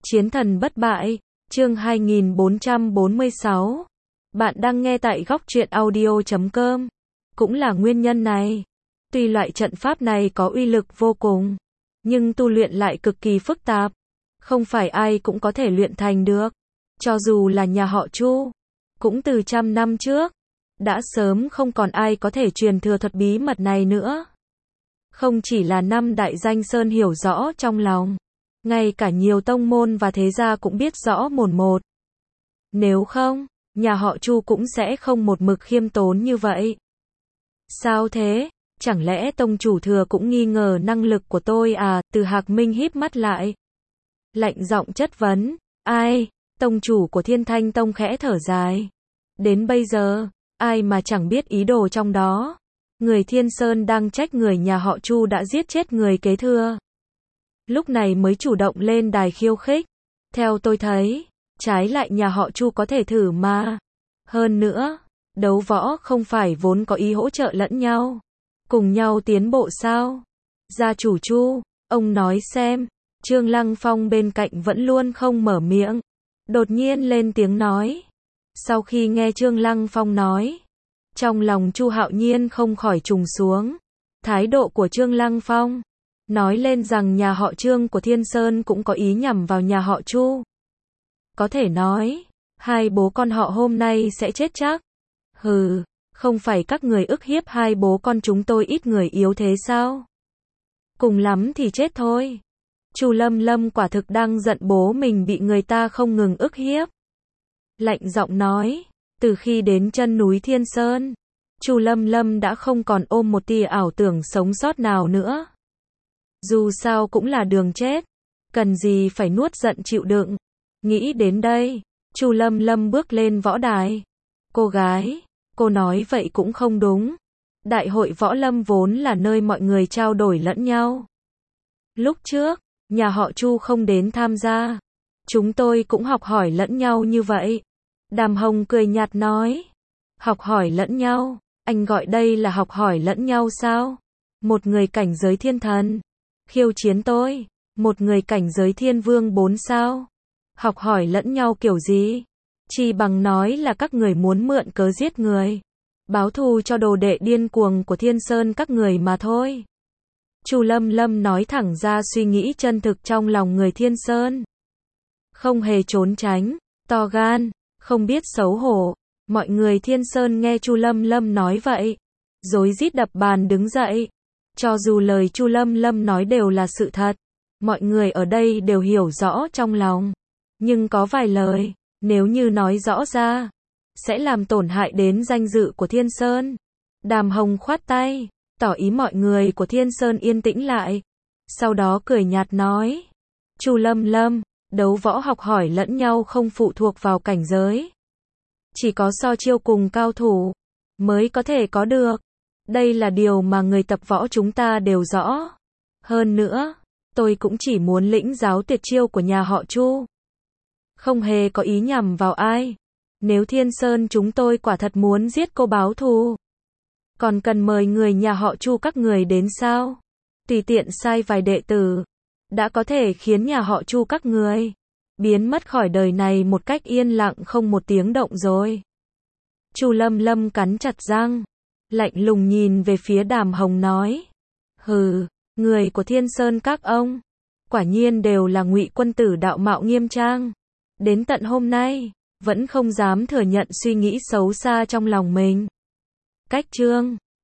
Chiến thần bất bại, chương 2446. Bạn đang nghe tại góc truyện audio.com. Cũng là nguyên nhân này. Tuy loại trận pháp này có uy lực vô cùng, nhưng tu luyện lại cực kỳ phức tạp. Không phải ai cũng có thể luyện thành được. Cho dù là nhà họ Chu, cũng từ trăm năm trước, đã sớm không còn ai có thể truyền thừa thuật bí mật này nữa. Không chỉ là năm đại danh sơn hiểu rõ trong lòng, ngay cả nhiều tông môn và thế gia cũng biết rõ mồn một. Nếu không, nhà họ Chu cũng sẽ không một mực khiêm tốn như vậy. Sao thế? Chẳng lẽ tông chủ thừa cũng nghi ngờ năng lực của tôi à? Từ Hạc Minh híp mắt lại, lạnh giọng chất vấn. Ai? Tông chủ của Thiên Thanh Tông khẽ thở dài. Đến bây giờ, ai mà chẳng biết ý đồ trong đó. Người Thiên Sơn đang trách người nhà họ Chu đã giết chết người kế thừa, lúc này mới chủ động lên đài khiêu khích. Theo tôi thấy, trái lại nhà họ Chu có thể thử mà. Hơn nữa, đấu võ không phải vốn có ý hỗ trợ lẫn nhau, cùng nhau tiến bộ sao? Gia chủ Chu, ông nói xem. Trương Lăng Phong bên cạnh vẫn luôn không mở miệng, đột nhiên lên tiếng nói. Sau khi nghe Trương Lăng Phong nói, trong lòng Chu Hạo Nhiên không khỏi trùng xuống. Thái độ của Trương Lăng Phong nói lên rằng nhà họ Trương của Thiên Sơn cũng có ý nhằm vào nhà họ Chu. Có thể nói, hai bố con họ hôm nay sẽ chết chắc. Hừ, không phải các người ức hiếp hai bố con chúng tôi ít người yếu thế sao? Cùng lắm thì chết thôi. Chu Lâm Lâm quả thực đang giận bố mình bị người ta không ngừng ức hiếp. Lạnh giọng nói, từ khi đến chân núi Thiên Sơn, Chu Lâm Lâm đã không còn ôm một tia ảo tưởng sống sót nào nữa. Dù sao cũng là đường chết, cần gì phải nuốt giận chịu đựng. Nghĩ đến đây, Chu Lâm Lâm bước lên võ đài. Cô gái, cô nói vậy cũng không đúng. Đại hội võ lâm vốn là nơi mọi người trao đổi lẫn nhau. Lúc trước, nhà họ Chu không đến tham gia, chúng tôi cũng học hỏi lẫn nhau như vậy. Đàm Hồng cười nhạt nói. Học hỏi lẫn nhau? Anh gọi đây là học hỏi lẫn nhau sao? Một người cảnh giới thiên thần khiêu chiến tôi, một người cảnh giới thiên vương 4 sao? Học hỏi lẫn nhau kiểu gì? Chỉ bằng nói là các người muốn mượn cớ giết người, báo thù cho đồ đệ điên cuồng của Thiên Sơn các người mà thôi. Chu Lâm Lâm nói thẳng ra suy nghĩ chân thực trong lòng người Thiên Sơn. Không hề trốn tránh, to gan, không biết xấu hổ. Mọi người Thiên Sơn nghe Chu Lâm Lâm nói vậy, rối rít đập bàn đứng dậy. Cho dù lời Chu Lâm Lâm nói đều là sự thật, mọi người ở đây đều hiểu rõ trong lòng. Nhưng có vài lời, nếu như nói rõ ra, sẽ làm tổn hại đến danh dự của Thiên Sơn. Đàm Hồng khoát tay, tỏ ý mọi người của Thiên Sơn yên tĩnh lại. Sau đó cười nhạt nói, Chu Lâm Lâm, đấu võ học hỏi lẫn nhau không phụ thuộc vào cảnh giới. Chỉ có so chiêu cùng cao thủ mới có thể có được. Đây là điều mà người tập võ chúng ta đều rõ. Hơn nữa, tôi cũng chỉ muốn lĩnh giáo tuyệt chiêu của nhà họ Chu, không hề có ý nhằm vào ai. Nếu Thiên Sơn chúng tôi quả thật muốn giết cô báo thù, còn cần mời người nhà họ Chu các người đến sao? Tùy tiện sai vài đệ tử, đã có thể khiến nhà họ Chu các người biến mất khỏi đời này một cách yên lặng không một tiếng động rồi. Chu Lâm Lâm cắn chặt răng, lạnh lùng nhìn về phía Đàm Hồng nói. Hừ, người của Thiên Sơn các ông, quả nhiên đều là ngụy quân tử đạo mạo nghiêm trang. Đến tận hôm nay, vẫn không dám thừa nhận suy nghĩ xấu xa trong lòng mình. Cách chương